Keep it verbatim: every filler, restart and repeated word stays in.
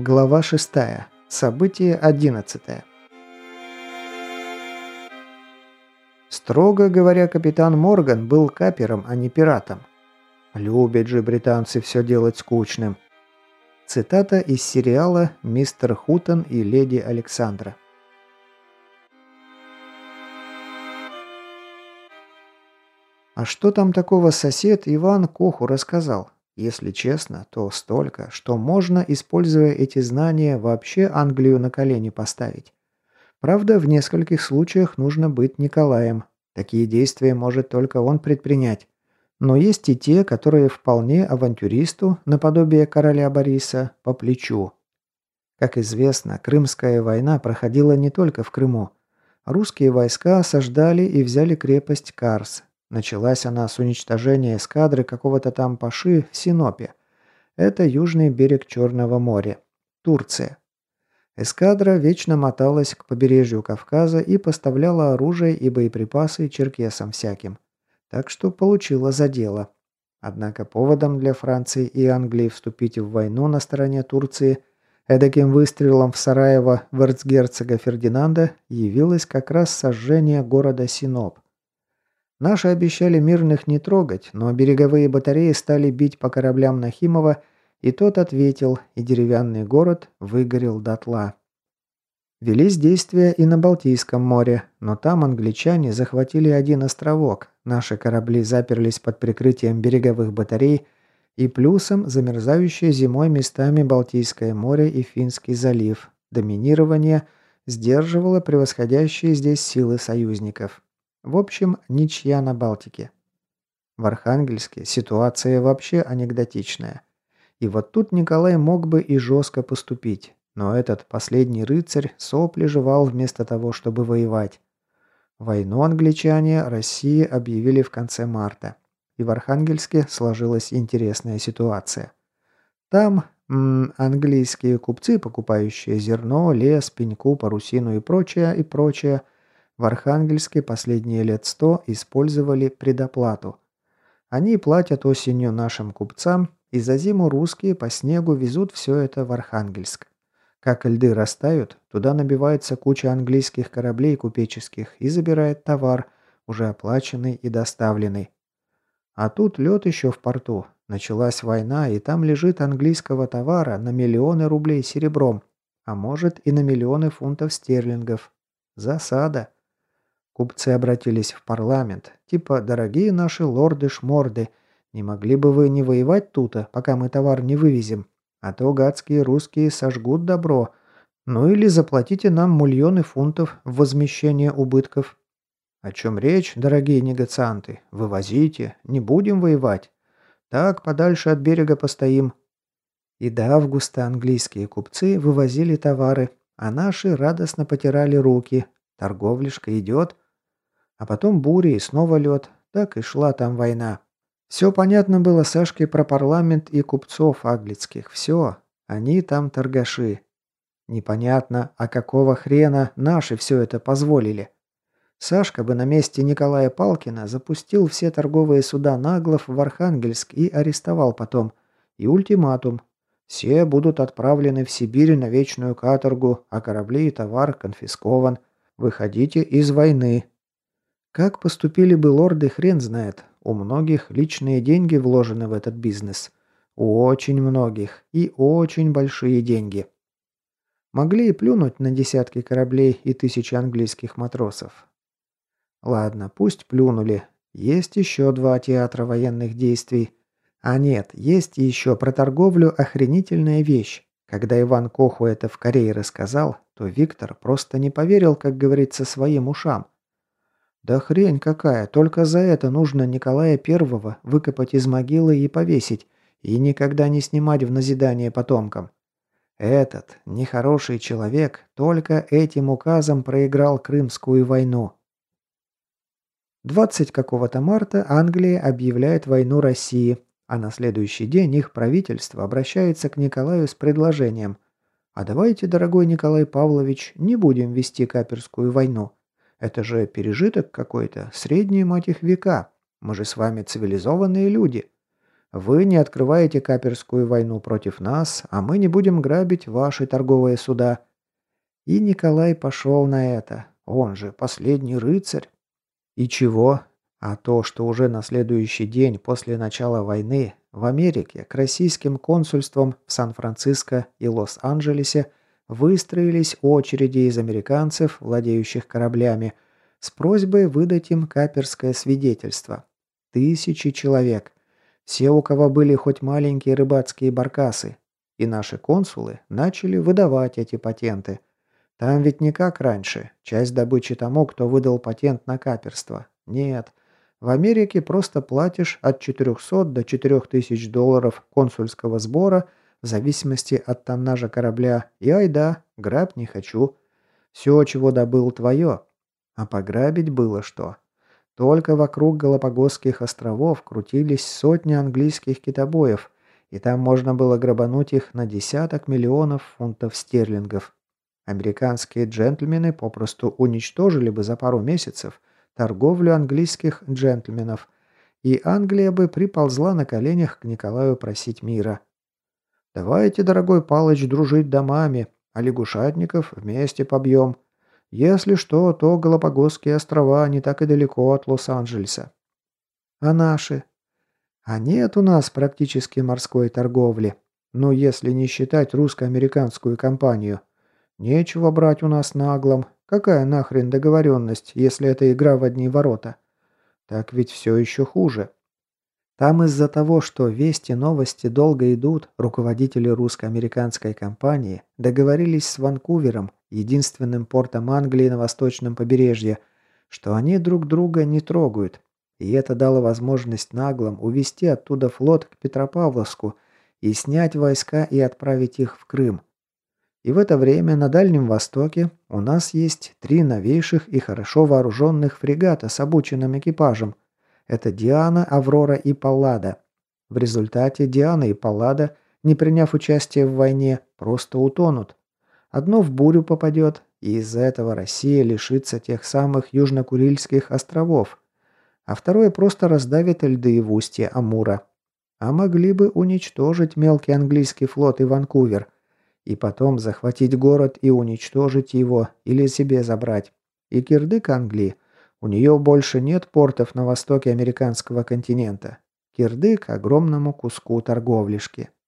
Глава шестая. Событие одиннадцатое. Строго говоря, капитан Морган был капером, а не пиратом. Любят же британцы все делать скучным. Цитата из сериала «Мистер Хутон и леди Александра». А что там такого сосед Иван Коху рассказал? Если честно, то столько, что можно, используя эти знания, вообще Англию на колени поставить. Правда, в нескольких случаях нужно быть Николаем. Такие действия может только он предпринять. Но есть и те, которые вполне авантюристу, наподобие короля Бориса, по плечу. Как известно, Крымская война проходила не только в Крыму. Русские войска осаждали и взяли крепость Карс. Началась она с уничтожения эскадры какого-то там паши в Синопе. Это южный берег Черного моря. Турция. Эскадра вечно моталась к побережью Кавказа и поставляла оружие и боеприпасы черкесам всяким. Так что получила за дело. Однако поводом для Франции и Англии вступить в войну на стороне Турции эдаким выстрелом в Сараево в эрцгерцога Фердинанда явилось как раз сожжение города Синоп. Наши обещали мирных не трогать, но береговые батареи стали бить по кораблям Нахимова, и тот ответил, и деревянный город выгорел дотла. Велись действия и на Балтийском море, но там англичане захватили один островок, наши корабли заперлись под прикрытием береговых батарей, и плюсом замерзающее зимой местами Балтийское море и Финский залив. Доминирование сдерживало превосходящие здесь силы союзников. В общем, ничья на Балтике. В Архангельске ситуация вообще анекдотичная. И вот тут Николай мог бы и жестко поступить. Но этот последний рыцарь сопли жевал вместо того, чтобы воевать. Войну англичане России объявили в конце марта. И в Архангельске сложилась интересная ситуация. Там м, английские купцы, покупающие зерно, лес, пеньку, парусину и прочее, и прочее, в Архангельске последние лет сто использовали предоплату. Они платят осенью нашим купцам, и за зиму русские по снегу везут все это в Архангельск. Как льды растают, туда набивается куча английских кораблей купеческих и забирает товар, уже оплаченный и доставленный. А тут лед еще в порту. Началась война, и там лежит английского товара на миллионы рублей серебром, а может и на миллионы фунтов стерлингов. Засада. Купцы обратились в парламент, типа «Дорогие наши лорды-шморды, не могли бы вы не воевать тут, пока мы товар не вывезем? А то гадские русские сожгут добро. Ну или заплатите нам миллионы фунтов в возмещение убытков». О чем речь, дорогие негацианты? Вывозите, не будем воевать. Так, подальше от берега постоим. И до августа английские купцы вывозили товары, а наши радостно потирали руки. Торговляшка идет. А потом бури и снова лед. Так и шла там война. Все понятно было Сашке про парламент и купцов аглицких. Все. Они там торгаши. Непонятно, а какого хрена наши все это позволили. Сашка бы на месте Николая Палкина запустил все торговые суда наглов в Архангельск и арестовал потом. И ультиматум. Все будут отправлены в Сибирь на вечную каторгу, а корабли и товар конфискован. Выходите из войны. Как поступили бы лорды, хрен знает. У многих личные деньги вложены в этот бизнес. У очень многих. И очень большие деньги. Могли и плюнуть на десятки кораблей и тысячи английских матросов. Ладно, пусть плюнули. Есть еще два театра военных действий. А нет, есть еще про торговлю охренительная вещь. Когда Иван Коху это в Корее рассказал, то Виктор просто не поверил, как говорится, своим ушам. Да хрень какая, только за это нужно Николая Первого выкопать из могилы и повесить, и никогда не снимать в назидание потомкам. Этот нехороший человек только этим указом проиграл Крымскую войну. двадцатого какого-то марта Англия объявляет войну России, а на следующий день их правительство обращается к Николаю с предложением: «А давайте, дорогой Николай Павлович, не будем вести каперскую войну. Это же пережиток какой-то, средние, мать их, века. Мы же с вами цивилизованные люди. Вы не открываете каперскую войну против нас, а мы не будем грабить ваши торговые суда». И Николай пошел на это. Он же последний рыцарь. И чего? А то, что уже на следующий день после начала войны в Америке к российским консульствам в Сан-Франциско и Лос-Анджелесе выстроились очереди из американцев, владеющих кораблями, с просьбой выдать им каперское свидетельство. Тысячи человек. Все, у кого были хоть маленькие рыбацкие баркасы. И наши консулы начали выдавать эти патенты. Там ведь не как раньше. Часть добычи тому, кто выдал патент на каперство. Нет. В Америке просто платишь от четырехсот до четырёх тысяч долларов консульского сбора в зависимости от тоннажа корабля. И айда, грабь не хочу. Все, чего добыл, твое. А пограбить было что? Только вокруг Галапагосских островов крутились сотни английских китобоев, и там можно было грабануть их на десяток миллионов фунтов стерлингов. Американские джентльмены попросту уничтожили бы за пару месяцев торговлю английских джентльменов, и Англия бы приползла на коленях к Николаю просить мира. «Давайте, дорогой Палыч, дружить домами, а лягушатников вместе побьем. Если что, то Галапагосские острова не так и далеко от Лос-Анджелеса». «А наши?» «А нет у нас практически морской торговли. Ну, если не считать русско-американскую компанию. Нечего брать у нас наглом. Какая нахрен договоренность, если это игра в одни ворота? Так ведь все еще хуже. Там из-за того, что вести новости долго идут, руководители русско-американской компании договорились с Ванкувером, единственным портом Англии на восточном побережье, что они друг друга не трогают. И это дало возможность наглым увести оттуда флот к Петропавловску и снять войска и отправить их в Крым. И в это время на Дальнем Востоке у нас есть три новейших и хорошо вооруженных фрегата с обученным экипажем. Это Диана, Аврора и Паллада. В результате Диана и Паллада, не приняв участие в войне, просто утонут. Одно в бурю попадет, и из-за этого Россия лишится тех самых Южно-Курильских островов, а второе просто раздавит льды в устье Амура. А могли бы уничтожить мелкий английский флот и Ванкувер, и потом захватить город и уничтожить его или себе забрать. И кирдык Англии. У нее больше нет портов на востоке американского континента. Кирдык огромному куску торговлишки.